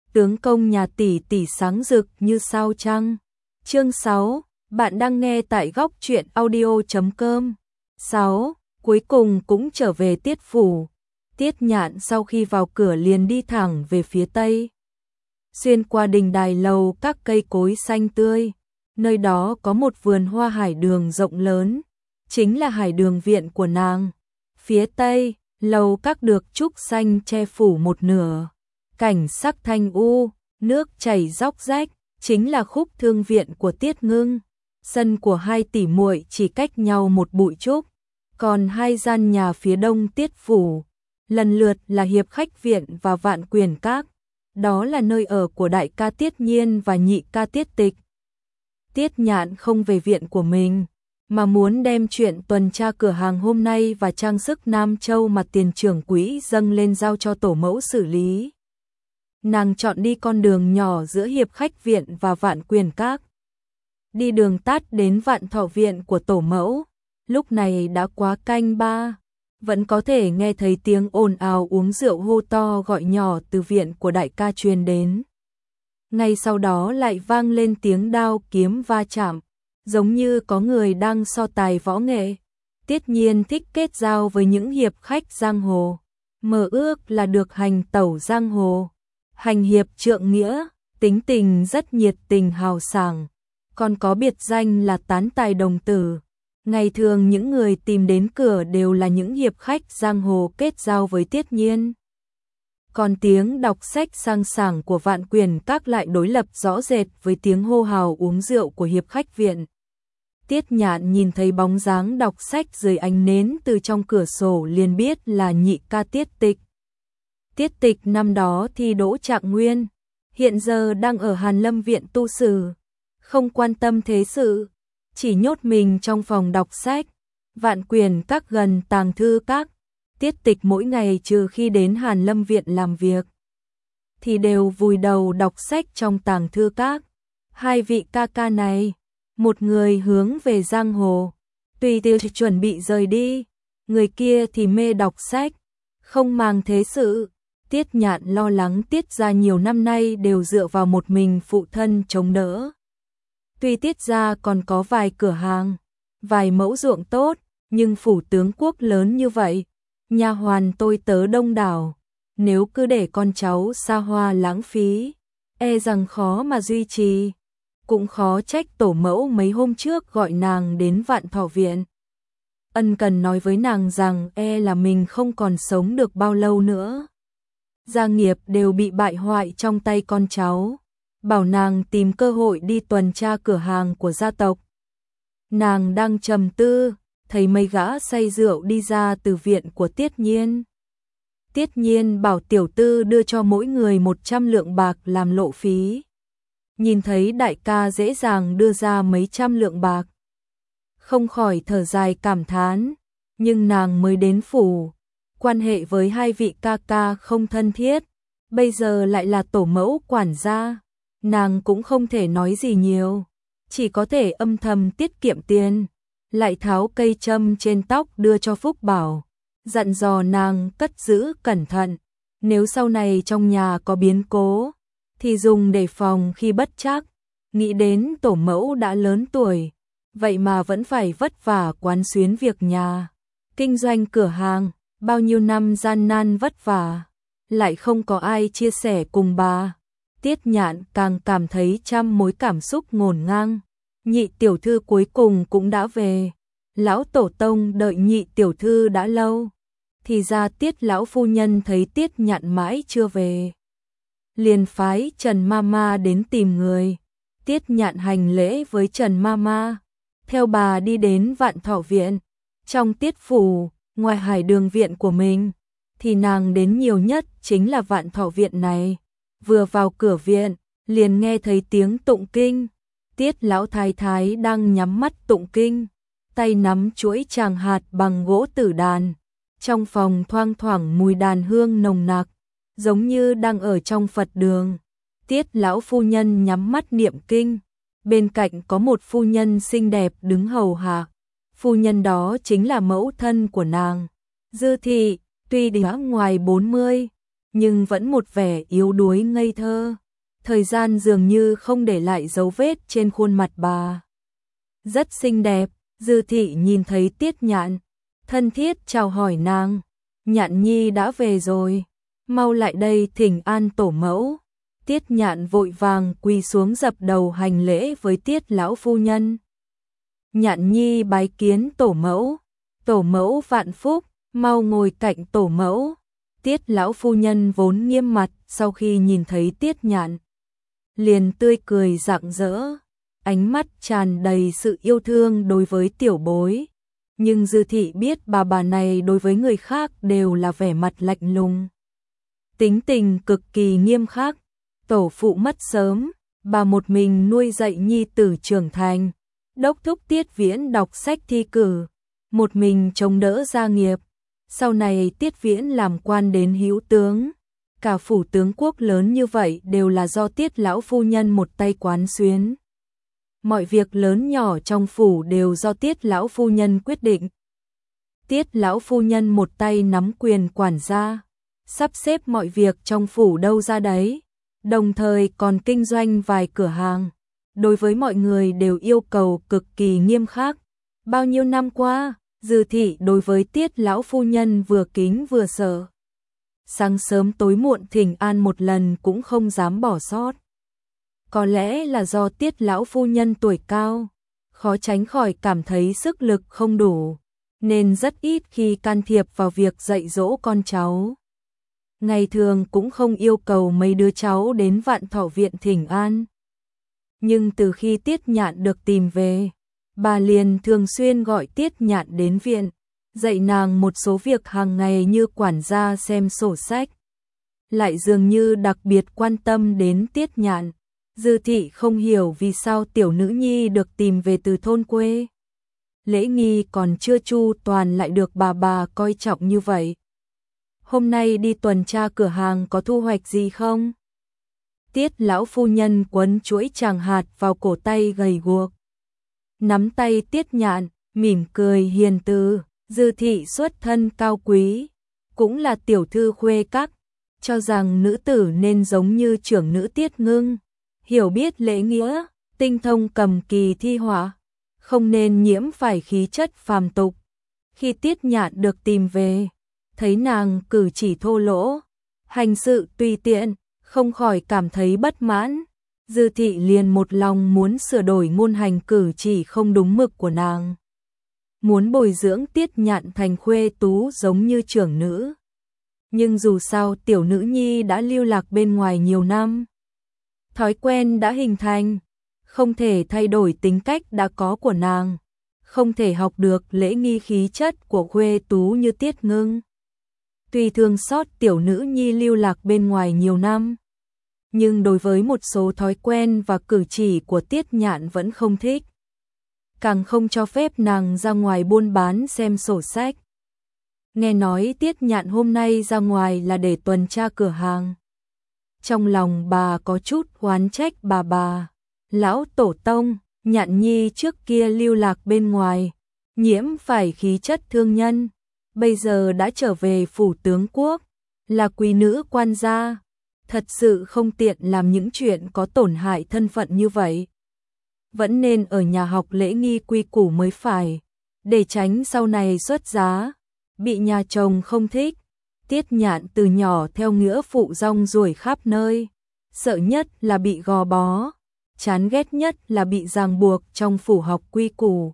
tướng công nhà tỷ tỷ sáng rực như sao trăng. Chương 6, bạn đang nghe tại góc truyện audio.com. 6. Cuối cùng cũng trở về Tiết phủ. Tiết Nhạn sau khi vào cửa liền đi thẳng về phía tây. Xuyên qua đình đài lầu các cây cối xanh tươi, nơi đó có một vườn hoa hải đường rộng lớn, chính là hải đường viện của nàng. Phía tây, lầu các được trúc xanh che phủ một nửa, cảnh sắc thanh u, nước chảy róc rách, chính là khúc thương viện của Tiết Ngưng. Sân của hai tỷ muội chỉ cách nhau một bụi trúc, còn hai gian nhà phía đông Tiết phủ, lần lượt là Hiệp Khách viện và Vạn Quyền các. Đó là nơi ở của đại ca Tiết Nhiên và nhị ca Tiết Tịch. Tiết Nhạn không về viện của mình, mà muốn đem chuyện tuần tra cửa hàng hôm nay và trang sức Nam Châu mà tiền trưởng quỹ dâng lên giao cho tổ mẫu xử lý. Nàng chọn đi con đường nhỏ giữa Hiệp Khách viện và Vạn Quyền các. Đi đường tắt đến Vạn Thọ viện của tổ mẫu, lúc này đã quá canh 3. Vẫn có thể nghe thấy tiếng ồn ào uống rượu hô to gọi nhỏ từ viện của đại ca truyền đến. Ngay sau đó lại vang lên tiếng đao kiếm va chạm, giống như có người đang so tài võ nghệ. Tiết Nhiên thích kết giao với những hiệp khách giang hồ, mơ ước là được hành tẩu giang hồ. Hành hiệp trượng nghĩa, tính tình rất nhiệt tình hào sảng, còn có biệt danh là tán tài đồng tử. Ngày thường những người tìm đến cửa đều là những hiệp khách giang hồ kết giao với Tiết Nhiên. Còn tiếng đọc sách sang sảng của Vạn Quyền các lại đối lập rõ rệt với tiếng hô hào uống rượu của Hiệp Khách viện. Tiết Nhạn nhìn thấy bóng dáng đọc sách dưới ánh nến từ trong cửa sổ liền biết là nhị ca Tiết Tịch. Tiết Tịch năm đó thi đỗ trạng nguyên, hiện giờ đang ở Hàn Lâm viện tu sử, không quan tâm thế sự, chỉ nhốt mình trong phòng đọc sách. Vạn Quyền các gần tàng thư các. Tiết Tịch mỗi ngày trừ khi đến Hàn Lâm viện làm việc, thì đều vùi đầu đọc sách trong tàng thư các. Hai vị ca ca này, một người hướng về giang hồ, tùy tiêu chuẩn bị rời đi, người kia thì mê đọc sách, không màng thế sự. Tiết Nhạn lo lắng Tiết gia nhiều năm nay đều dựa vào một mình phụ thân chống đỡ. Tuy Tiết gia còn có vài cửa hàng, vài mẫu ruộng tốt, nhưng phủ tướng quốc lớn như vậy, nha hoàn tôi tớ đông đảo, nếu cứ để con cháu xa hoa lãng phí, e rằng khó mà duy trì. Cũng khó trách tổ mẫu mấy hôm trước gọi nàng đến Vạn Thọ viện, ân cần nói với nàng rằng e là mình không còn sống được bao lâu nữa. Gia nghiệp đều bị bại hoại trong tay con cháu, bảo nàng tìm cơ hội đi tuần tra cửa hàng của gia tộc. Nàng đang trầm tư, thấy mấy gã say rượu đi ra từ viện của Tiết Nhiên. Tiết Nhiên bảo tiểu tư đưa cho mỗi người 100 lượng bạc làm lộ phí. Nhìn thấy đại ca dễ dàng đưa ra mấy trăm lượng bạc, không khỏi thở dài cảm thán, nhưng nàng mới đến phủ, quan hệ với hai vị ca ca không thân thiết, bây giờ lại là tổ mẫu quản gia, nàng cũng không thể nói gì nhiều, chỉ có thể âm thầm tiết kiệm tiền, lại tháo cây châm trên tóc đưa cho Phúc Bảo, dặn dò nàng cất giữ cẩn thận, nếu sau này trong nhà có biến cố thì dùng để phòng khi bất trắc. Nghĩ đến tổ mẫu đã lớn tuổi, vậy mà vẫn phải vất vả quán xuyến việc nhà, kinh doanh cửa hàng, bao nhiêu năm gian nan vất vả, lại không có ai chia sẻ cùng bà. Tiết Nhạn càng cảm thấy trăm mối cảm xúc ngổn ngang. Nhị tiểu thư cuối cùng cũng đã về, lão tổ tông đợi nhị tiểu thư đã lâu, thì ra Tiết lão phu nhân thấy Tiết Nhạn mãi chưa về, liền phái Trần Mama đến tìm người. Tiết Nhạn hành lễ với Trần Mama, theo bà đi đến Vạn Thọ viện. Trong Tiết phủ, ngoài hải đường viện của mình, thì nàng đến nhiều nhất chính là Vạn Thọ viện này. Vừa vào cửa viện, liền nghe thấy tiếng tụng kinh. Tiết lão thái thái đang nhắm mắt tụng kinh, tay nắm chuỗi tràng hạt bằng gỗ tử đàn. Trong phòng thoang thoảng mùi đàn hương nồng nặc, giống như đang ở trong Phật đường. Tiết lão phu nhân nhắm mắt niệm kinh, bên cạnh có một phu nhân xinh đẹp đứng hầu hạ. Phu nhân đó chính là mẫu thân của nàng, Dư thị, tuy đã ngoài 40, nhưng vẫn một vẻ yếu đuối ngây thơ. Thời gian dường như không để lại dấu vết trên khuôn mặt bà. Rất xinh đẹp, Dư Thị nhìn thấy Tiết Nhạn, thân thiết chào hỏi nàng. Nhạn nhi đã về rồi, mau lại đây thỉnh an tổ mẫu. Tiết Nhạn vội vàng quỳ xuống dập đầu hành lễ với Tiết lão phu nhân. Nhạn nhi bái kiến tổ mẫu vạn phúc, mau ngồi cạnh tổ mẫu. Tiết lão phu nhân vốn nghiêm mặt, sau khi nhìn thấy Tiết Nhạn, liền tươi cười rạng rỡ, ánh mắt tràn đầy sự yêu thương đối với tiểu bối. Nhưng Dư Thị biết bà này đối với người khác đều là vẻ mặt lạnh lùng, tính tình cực kỳ nghiêm khắc. Tổ phụ mất sớm, bà một mình nuôi dạy nhi tử trưởng thành, đốc thúc Tiết Viễn đọc sách thi cử, một mình chống đỡ gia nghiệp. Sau này Tiết Viễn làm quan đến hữu tướng, cả phủ tướng quốc lớn như vậy đều là do Tiết lão phu nhân một tay quán xuyến. Mọi việc lớn nhỏ trong phủ đều do Tiết lão phu nhân quyết định. Tiết lão phu nhân một tay nắm quyền quản gia, sắp xếp mọi việc trong phủ đâu ra đấy, đồng thời còn kinh doanh vài cửa hàng. Đối với mọi người đều yêu cầu cực kỳ nghiêm khắc. Bao nhiêu năm qua, Dư Thị đối với Tiết lão phu nhân vừa kính vừa sợ. Sáng sớm tối muộn thỉnh an một lần cũng không dám bỏ sót. Có lẽ là do Tiết lão phu nhân tuổi cao, khó tránh khỏi cảm thấy sức lực không đủ, nên rất ít khi can thiệp vào việc dạy dỗ con cháu. Ngày thường cũng không yêu cầu mấy đứa cháu đến Vạn Thọ viện thỉnh an. Nhưng từ khi Tiết Nhạn được tìm về, bà liền thường xuyên gọi Tiết Nhạn đến viện, dạy nàng một số việc hàng ngày như quản gia xem sổ sách. Lại dường như đặc biệt quan tâm đến Tiết Nhạn. Dư Thị không hiểu vì sao tiểu nữ nhi được tìm về từ thôn quê, lễ nghi còn chưa chu toàn lại được bà coi trọng như vậy. Hôm nay đi tuần tra cửa hàng có thu hoạch gì không? Tiết lão phu nhân quấn chuỗi tràng hạt vào cổ tay gầy guộc, nắm tay Tiết Nhạn, mỉm cười hiền từ. Dư Thị xuất thân cao quý, cũng là tiểu thư khuê các, cho rằng nữ tử nên giống như trưởng nữ Tiết Ngưng, hiểu biết lễ nghĩa, tinh thông cầm kỳ thi họa, không nên nhiễm phải khí chất phàm tục. Khi Tiết Nhạn được tìm về, thấy nàng cử chỉ thô lỗ, hành sự tùy tiện, không khỏi cảm thấy bất mãn. Dư Thị liền một lòng muốn sửa đổi ngôn hành cử chỉ không đúng mực của nàng, muốn bồi dưỡng Tiết Nhạn thành khuê tú giống như trưởng nữ. Nhưng dù sao tiểu nữ nhi đã lưu lạc bên ngoài nhiều năm, thói quen đã hình thành, không thể thay đổi tính cách đã có của nàng, không thể học được lễ nghi khí chất của khuê tú như Tiết Ngưng. Tuy thương xót tiểu nữ nhi lưu lạc bên ngoài nhiều năm, nhưng đối với một số thói quen và cử chỉ của Tiết Nhạn vẫn không thích. Càng không cho phép nàng ra ngoài buôn bán xem sổ sách. Nghe nói Tiết Nhạn hôm nay ra ngoài là để tuần tra cửa hàng. Trong lòng bà có chút oán trách bà. Lão tổ tông, Nhạn nhi trước kia lưu lạc bên ngoài, nhiễm phải khí chất thương nhân, bây giờ đã trở về phủ tướng quốc, là quý nữ quan gia, thật sự không tiện làm những chuyện có tổn hại thân phận như vậy. Vẫn nên ở nhà học lễ nghi quy củ mới phải, để tránh sau này xuất giá, bị nhà chồng không thích. Tiết Nhạn từ nhỏ theo nghĩa phụ rong ruổi khắp nơi, sợ nhất là bị gò bó, chán ghét nhất là bị ràng buộc trong phủ học quy củ.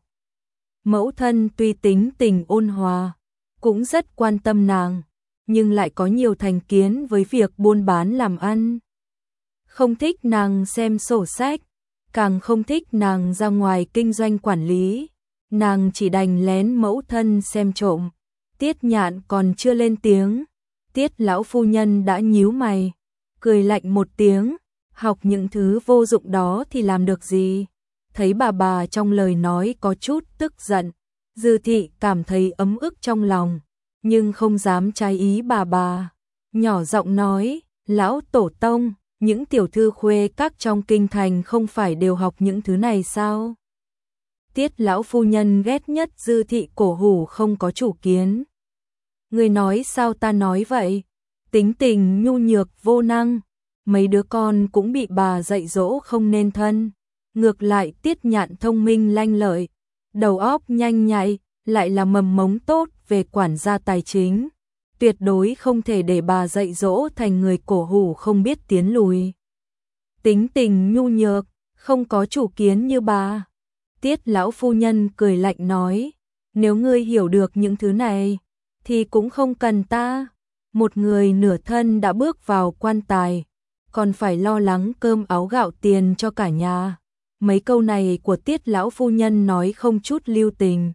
Mẫu thân tuy tính tình ôn hòa, cũng rất quan tâm nàng, nhưng lại có nhiều thành kiến với việc buôn bán làm ăn. Không thích nàng xem sổ sách, càng không thích nàng ra ngoài kinh doanh quản lý, nàng chỉ đành lén mẫu thân xem trộm. Tiết Nhạn còn chưa lên tiếng, Tiết lão phu nhân đã nhíu mày, cười lạnh một tiếng, học những thứ vô dụng đó thì làm được gì? Thấy bà trong lời nói có chút tức giận, Dư Thị cảm thấy ấm ức trong lòng, nhưng không dám trái ý bà. Nhỏ giọng nói, lão tổ tông, những tiểu thư khuê các trong kinh thành không phải đều học những thứ này sao? Tiết lão phu nhân ghét nhất Dư Thị cổ hủ không có chủ kiến. Người nói sao ta nói vậy? tính tình nhu nhược vô năng, mấy đứa con cũng bị bà dạy dỗ không nên thân. Ngược lại Tiết Nhạn thông minh lanh lợi, đầu óc nhanh nhạy, lại là mầm mống tốt về quản gia tài chính. Tuyệt đối không thể để bà dạy dỗ thành người cổ hủ không biết tiến lùi. Tính tình nhu nhược, không có chủ kiến như bà. Tiết lão phu nhân cười lạnh nói, nếu ngươi hiểu được những thứ này, thì cũng không cần ta. Một người nửa thân đã bước vào quan tài, còn phải lo lắng cơm áo gạo tiền cho cả nhà. Mấy câu này của Tiết lão phu nhân nói không chút lưu tình.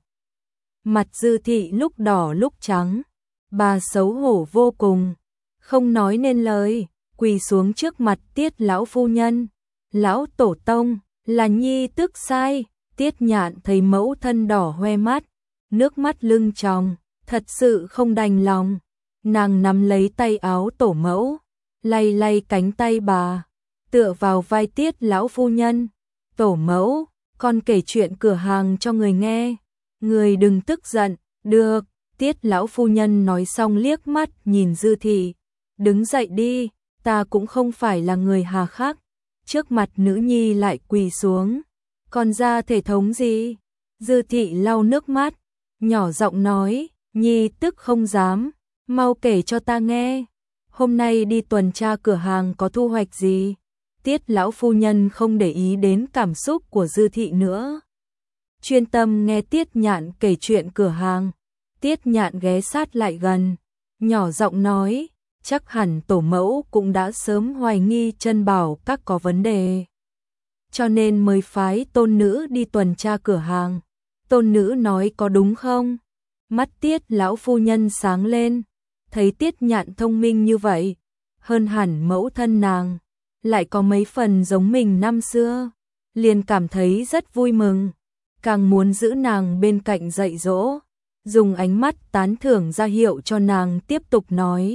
Mặt Dư Thị lúc đỏ lúc trắng, bà xấu hổ vô cùng, không nói nên lời, quỳ xuống trước mặt Tiết lão phu nhân. Lão tổ tông, là nhi tức sai. Tiết Nhạn thấy mẫu thân đỏ hoe mắt, nước mắt lưng tròng, thật sự không đành lòng. Nàng nắm lấy tay áo tổ mẫu, lay lay cánh tay bà, tựa vào vai Tiết lão phu nhân. Tổ mẫu, con kể chuyện cửa hàng cho người nghe, người đừng tức giận. Được. Tiết lão phu nhân nói xong liếc mắt nhìn Dư Thị, đứng dậy đi, ta cũng không phải là người hà khắc. Trước mặt nữ nhi lại quỳ xuống, còn ra thể thống gì? Dư Thị lau nước mắt, nhỏ giọng nói, nhi tức không dám, mau kể cho ta nghe. Hôm nay đi tuần tra cửa hàng có thu hoạch gì? Tiết lão phu nhân không để ý đến cảm xúc của Dư Thị nữa, chuyên tâm nghe Tiết Nhạn kể chuyện cửa hàng. Tiết Nhạn ghé sát lại gần, nhỏ giọng nói, chắc hẳn tổ mẫu cũng đã sớm hoài nghi Trân Bảo các có vấn đề, cho nên mới phái tôn nữ đi tuần tra cửa hàng. Tôn nữ nói có đúng không? Mắt Tiết lão phu nhân sáng lên, thấy Tiết Nhạn thông minh như vậy, hơn hẳn mẫu thân nàng, lại có mấy phần giống mình năm xưa, liền cảm thấy rất vui mừng, càng muốn giữ nàng bên cạnh dạy dỗ, dùng ánh mắt tán thưởng ra hiệu cho nàng tiếp tục nói.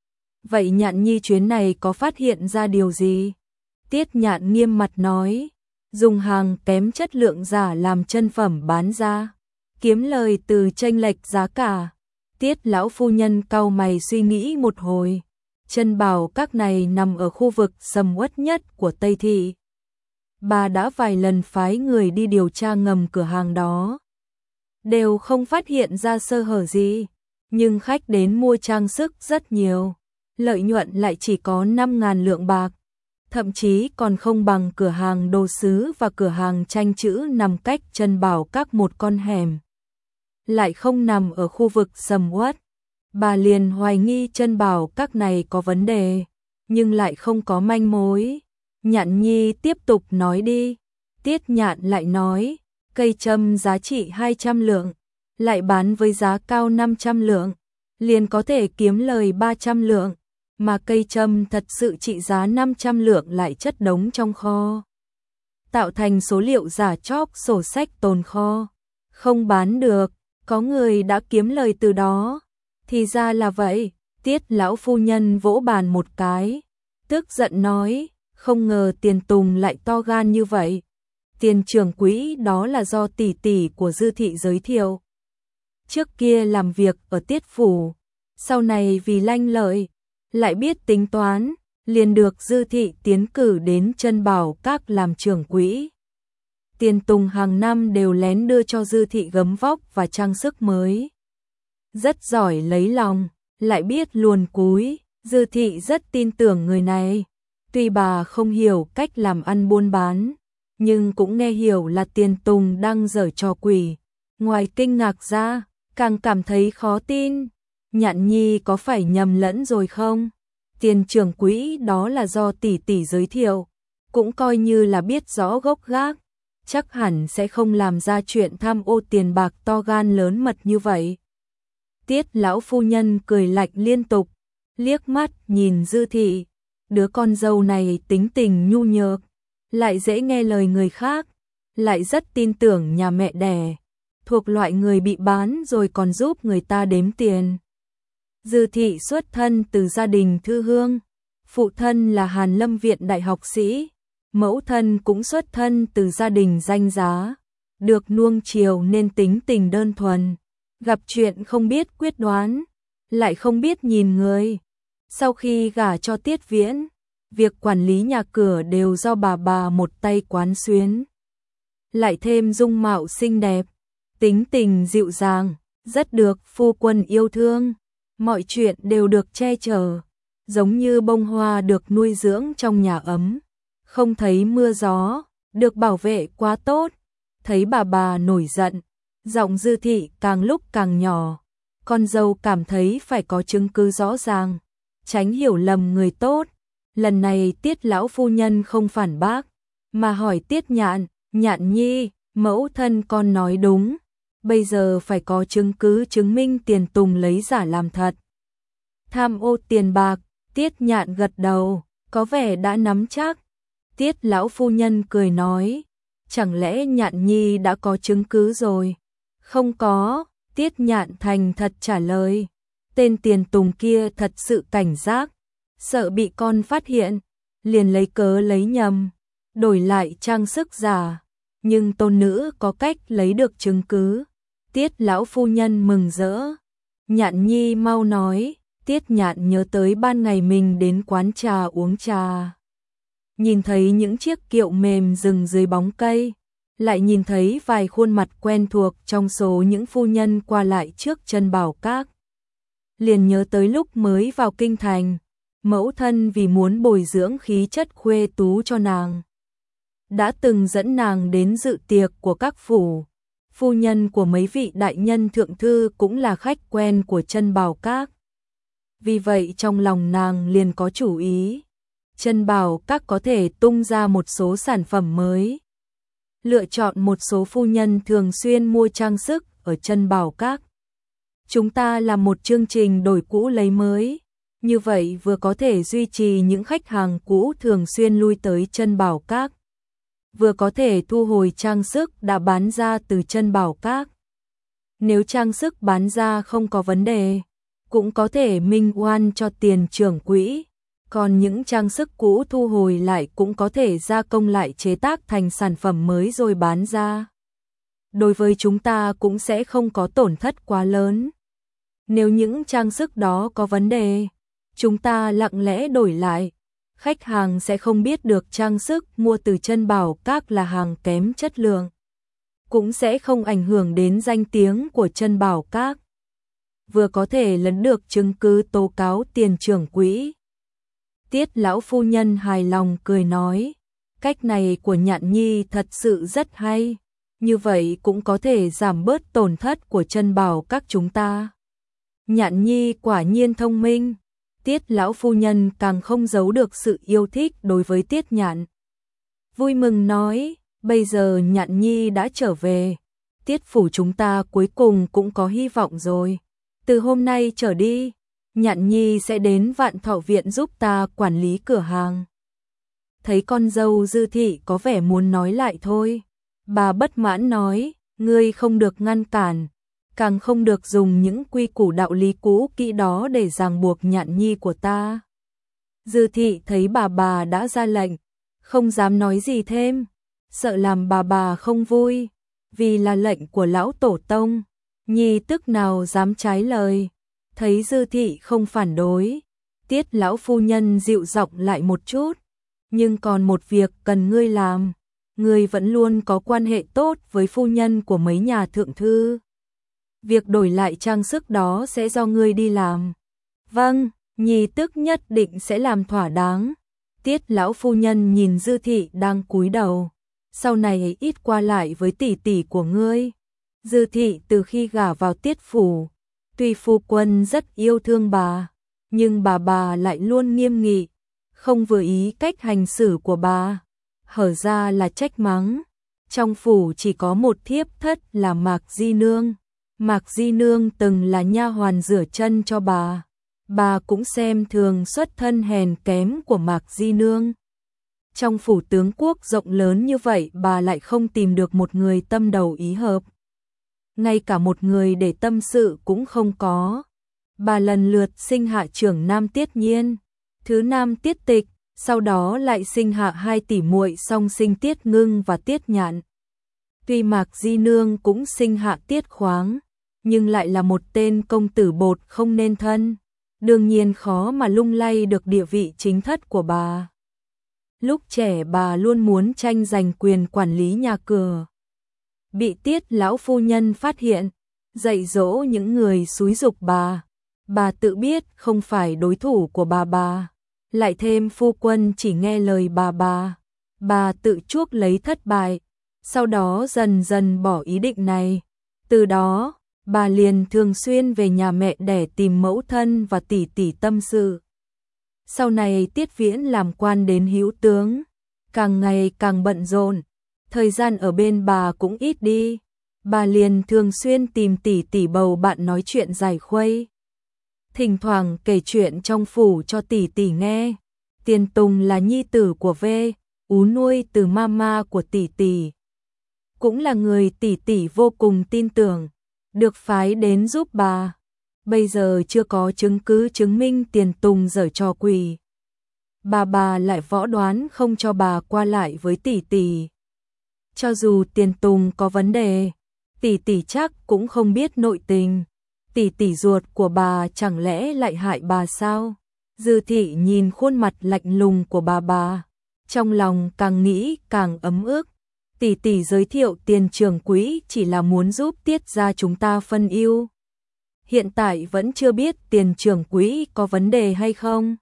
Vậy Nhạn nhi chuyến này có phát hiện ra điều gì? Tiết Nhạn nghiêm mặt nói, dùng hàng kém chất lượng giả làm chân phẩm bán ra, kiếm lời từ chênh lệch giá cả. Tiết lão phu nhân cau mày suy nghĩ một hồi, Trân Bảo các này nằm ở khu vực sầm uất nhất của Tây Thị. Bà đã vài lần phái người đi điều tra ngầm cửa hàng đó, đều không phát hiện ra sơ hở gì, nhưng khách đến mua trang sức rất nhiều, lợi nhuận lại chỉ có 5.000 lượng bạc, thậm chí còn không bằng cửa hàng đồ sứ và cửa hàng tranh chữ nằm cách Trân Bảo các một con hẻm, lại không nằm ở khu vực sầm uất. Bà liền hoài nghi Trân Bảo các này có vấn đề, nhưng lại không có manh mối. Nhạn nhi tiếp tục nói đi. Tiết Nhạn lại nói, cây châm giá trị 200 lượng, lại bán với giá cao 500 lượng, liền có thể kiếm lời 300 lượng, mà cây châm thật sự trị giá 500 lượng lại chất đống trong kho, tạo thành số liệu giả chóp sổ sách tồn kho, không bán được, có người đã kiếm lời từ đó. Thì ra là vậy. Tiết lão phu nhân vỗ bàn một cái, tức giận nói, không ngờ Tiền Tùng lại to gan như vậy. Tiền trưởng quỹ đó là do tỷ tỷ của Dư Thị giới thiệu, trước kia làm việc ở Tiết phủ, sau này vì lanh lợi, lại biết tính toán, liền được Dư Thị tiến cử đến Trân Bảo các làm trưởng quỹ. Tiền Tùng hàng năm đều lén đưa cho Dư Thị gấm vóc và trang sức mới, rất giỏi lấy lòng, lại biết luồn cúi. Dư Thị rất tin tưởng người này, tuy bà không hiểu cách làm ăn buôn bán, nhưng cũng nghe hiểu là Tiền Tùng đang giở trò quỷ. Ngoài kinh ngạc ra, càng cảm thấy khó tin. Nhạn nhi có phải nhầm lẫn rồi không? Tiền trưởng quỹ đó là do tỷ tỷ giới thiệu, cũng coi như là biết rõ gốc gác, chắc hẳn sẽ không làm ra chuyện tham ô tiền bạc to gan lớn mật như vậy. Tiết lão phu nhân cười lạnh liên tục, liếc mắt nhìn Dư Thị, đứa con dâu này tính tình nhu nhược, lại dễ nghe lời người khác, lại rất tin tưởng nhà mẹ đẻ, thuộc loại người bị bán rồi còn giúp người ta đếm tiền. Dư Thị xuất thân từ gia đình thư hương, phụ thân là Hàn Lâm viện đại học sĩ, mẫu thân cũng xuất thân từ gia đình danh giá, được nuông chiều nên tính tình đơn thuần, gặp chuyện không biết quyết đoán, lại không biết nhìn người, Sau khi gả cho Tiết Viễn, việc quản lý nhà cửa đều do bà một tay quán xuyến. Lại thêm dung mạo xinh đẹp, tính tình dịu dàng, rất được phu quân yêu thương, mọi chuyện đều được che chở, giống như bông hoa được nuôi dưỡng trong nhà ấm, không thấy mưa gió, được bảo vệ quá tốt. Thấy bà nổi giận, giọng Dư Thị càng lúc càng nhỏ, con dâu cảm thấy phải có chứng cứ rõ ràng, tránh hiểu lầm người tốt. Lần này Tiết lão phu nhân không phản bác, mà hỏi Tiết Nhạn, Nhạn nhi, mẫu thân con nói đúng, bây giờ phải có chứng cứ chứng minh Tiền Tùng lấy giả làm thật. Tham ô tiền bạc, Tiết Nhạn gật đầu, có vẻ đã nắm chắc. Tiết lão phu nhân cười nói, chẳng lẽ Nhạn nhi đã có chứng cứ rồi? Không có, Tiết Nhạn thành thật trả lời. Tên Tiền Tùng kia thật sự cảnh giác, sợ bị con phát hiện, liền lấy cớ lấy nhầm, đổi lại trang sức giả, nhưng tôn nữ có cách lấy được chứng cứ. Tiết lão phu nhân mừng rỡ. Nhạn nhi mau nói. Tiết Nhạn nhớ tới ban ngày mình đến quán trà uống trà, nhìn thấy những chiếc kiệu mềm dừng dưới bóng cây, lại nhìn thấy vài khuôn mặt quen thuộc trong số những phu nhân qua lại trước Trân Bảo Các. Liền nhớ tới lúc mới vào kinh thành, mẫu thân vì muốn bồi dưỡng khí chất khuê tú cho nàng, đã từng dẫn nàng đến dự tiệc của các phủ. Phu nhân của mấy vị đại nhân thượng thư cũng là khách quen của Trân Bảo Các. Vì vậy trong lòng nàng liền có chủ ý, Trân Bảo Các có thể tung ra một số sản phẩm mới. Lựa chọn một số phu nhân thường xuyên mua trang sức ở Trân Bảo Các. Chúng ta làm một chương trình đổi cũ lấy mới, như vậy vừa có thể duy trì những khách hàng cũ thường xuyên lui tới Trân Bảo Các, vừa có thể thu hồi trang sức đã bán ra từ Trân Bảo Các. Nếu trang sức bán ra không có vấn đề, cũng có thể minh oan cho tiền trưởng quỹ, còn những trang sức cũ thu hồi lại cũng có thể gia công lại chế tác thành sản phẩm mới rồi bán ra. Đối với chúng ta cũng sẽ không có tổn thất quá lớn. Nếu những trang sức đó có vấn đề, chúng ta lặng lẽ đổi lại, khách hàng sẽ không biết được trang sức mua từ Trân Bảo Các là hàng kém chất lượng, cũng sẽ không ảnh hưởng đến danh tiếng của Trân Bảo Các, vừa có thể lấn được chứng cứ tố cáo tiền trưởng quỹ. Tiết lão phu nhân hài lòng cười nói, cách này của Nhạn nhi thật sự rất hay, như vậy cũng có thể giảm bớt tổn thất của Trân Bảo Các chúng ta. Nhạn nhi quả nhiên thông minh. Tiết lão phu nhân càng không giấu được sự yêu thích đối với Tiết Nhạn. Vui mừng nói, bây giờ Nhạn nhi đã trở về, Tiết phủ chúng ta cuối cùng cũng có hy vọng rồi. Từ hôm nay trở đi, Nhạn nhi sẽ đến Vạn Thọ Viện giúp ta quản lý cửa hàng. Thấy con dâu Dư Thị có vẻ muốn nói lại thôi, bà bất mãn nói, ngươi không được ngăn cản, càng không được dùng những quy củ đạo lý cũ kỹ đó để ràng buộc Nhạn nhi của ta. Dư Thị thấy bà đã ra lệnh, không dám nói gì thêm, sợ làm bà không vui, vì là lệnh của lão tổ tông, nhi tức nào dám trái lời. Thấy Dư Thị không phản đối, Tiết lão phu nhân dịu giọng lại một chút, nhưng còn một việc cần ngươi làm, ngươi vẫn luôn có quan hệ tốt với phu nhân của mấy nhà thượng thư. Việc đổi lại trang sức đó sẽ do ngươi đi làm. Vâng, nhi tức nhất định sẽ làm thỏa đáng. Tiết lão phu nhân nhìn Dư Thị đang cúi đầu, sau này ít qua lại với tỷ tỷ của ngươi. Dư Thị từ khi gả vào Tiết phủ, tuy phu quân rất yêu thương bà, nhưng bà lại luôn nghiêm nghị, không vừa ý cách hành xử của bà, hở ra là trách mắng. Trong phủ chỉ có một thiếp thất là Mạc Di Nương. Mạc Di Nương từng là nha hoàn rửa chân cho bà cũng xem thường xuất thân hèn kém của Mạc Di Nương. Trong phủ tướng quốc rộng lớn như vậy bà lại không tìm được một người tâm đầu ý hợp. Ngay cả một người để tâm sự cũng không có. Bà lần lượt sinh hạ trưởng nam Tiết Nhiên, thứ nam Tiết Tịch, sau đó lại sinh hạ hai tỷ muội song sinh Tiết Ngưng và Tiết Nhạn. Tuy Mạc Di Nương cũng sinh hạ Tiết Khoáng, nhưng lại là một tên công tử bột không nên thân, đương nhiên khó mà lung lay được địa vị chính thất của bà. Lúc trẻ bà luôn muốn tranh giành quyền quản lý nhà cửa. Bị Tiết lão phu nhân phát hiện, dạy dỗ những người xúi giục bà tự biết không phải đối thủ của bà. Lại thêm phu quân chỉ nghe lời bà tự chuốc lấy thất bại, sau đó dần dần bỏ ý định này. Từ đó, bà liền thường xuyên về nhà mẹ đẻ tìm mẫu thân và tỷ tỷ tâm sự. Sau này Tiết Viễn làm quan đến hữu tướng, càng ngày càng bận rộn, thời gian ở bên bà cũng ít đi. Bà liền thường xuyên tìm tỷ tỷ bầu bạn nói chuyện giải khuây. Thỉnh thoảng kể chuyện trong phủ cho tỷ tỷ nghe. Tiền Tùng là nhi tử của Ú nuôi từ mama của tỷ tỷ. Cũng là người tỷ tỷ vô cùng tin tưởng, được phái đến giúp bà. Bây giờ chưa có chứng cứ chứng minh Tiền Tùng giở trò quỷ. Bà lại võ đoán không cho bà qua lại với tỷ tỷ. Cho dù Tiền Tùng có vấn đề, tỷ tỷ chắc cũng không biết nội tình. Tỷ tỷ ruột của bà chẳng lẽ lại hại bà sao? Dư Thị nhìn khuôn mặt lạnh lùng của bà, trong lòng càng nghĩ càng ấm ức. Tỷ tỷ giới thiệu Tiền trưởng quỹ chỉ là muốn giúp Tiết gia chúng ta phân ưu. Hiện tại vẫn chưa biết Tiền trưởng quỹ có vấn đề hay không.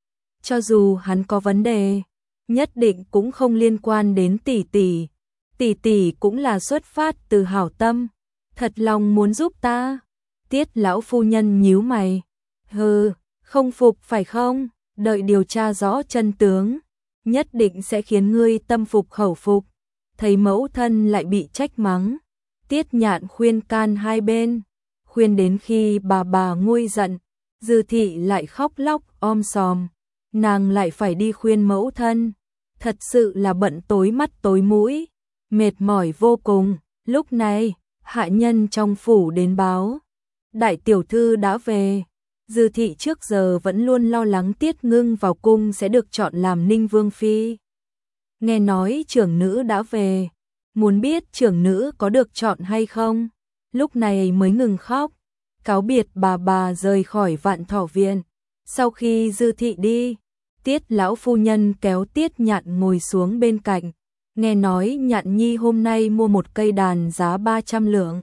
Cho dù hắn có vấn đề, nhất định cũng không liên quan đến tỷ tỷ. Tỷ tỷ cũng là xuất phát từ hảo tâm, thật lòng muốn giúp ta. Tiết lão phu nhân nhíu mày. Hừ, không phục phải không? Đợi điều tra rõ chân tướng, nhất định sẽ khiến ngươi tâm phục khẩu phục. Thấy mẫu thân lại bị trách mắng, Tiết Nhạn khuyên can hai bên, khuyên đến khi bà nguôi giận, Dư Thị lại khóc lóc om sòm, nàng lại phải đi khuyên mẫu thân, thật sự là bận tối mắt tối mũi, mệt mỏi vô cùng. Lúc này, hạ nhân trong phủ đến báo, đại tiểu thư đã về. Dư Thị trước giờ vẫn luôn lo lắng Tiết Ngưng vào cung sẽ được chọn làm Ninh Vương phi. Nghe nói trưởng nữ đã về, muốn biết trưởng nữ có được chọn hay không, lúc này mới ngừng khóc, cáo biệt bà rời khỏi Vạn Thọ viện. Sau khi Dư Thị đi, Tiết lão phu nhân kéo Tiết Nhạn ngồi xuống bên cạnh, nghe nói Nhạn nhi hôm nay mua một cây đàn giá 300 lượng.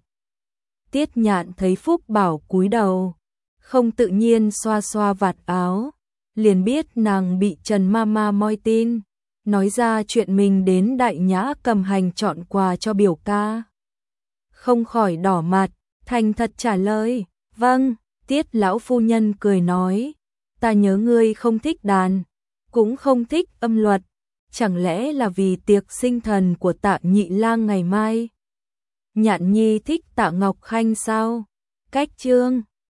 Tiết Nhạn thấy Phúc Bảo cúi đầu, không tự nhiên xoa xoa vạt áo, liền biết nàng bị Trần Mama moi tin, nói ra chuyện mình đến Đại Nhã Cầm Hành chọn quà cho biểu ca. Không khỏi đỏ mặt, thành thật trả lời, vâng. Tiết lão phu nhân cười nói, ta nhớ ngươi không thích đàn, cũng không thích âm luật, chẳng lẽ là vì tiệc sinh thần của Tạ nhị lang ngày mai? Nhạn nhi thích Tạ Ngọc Khanh sao? Cách chương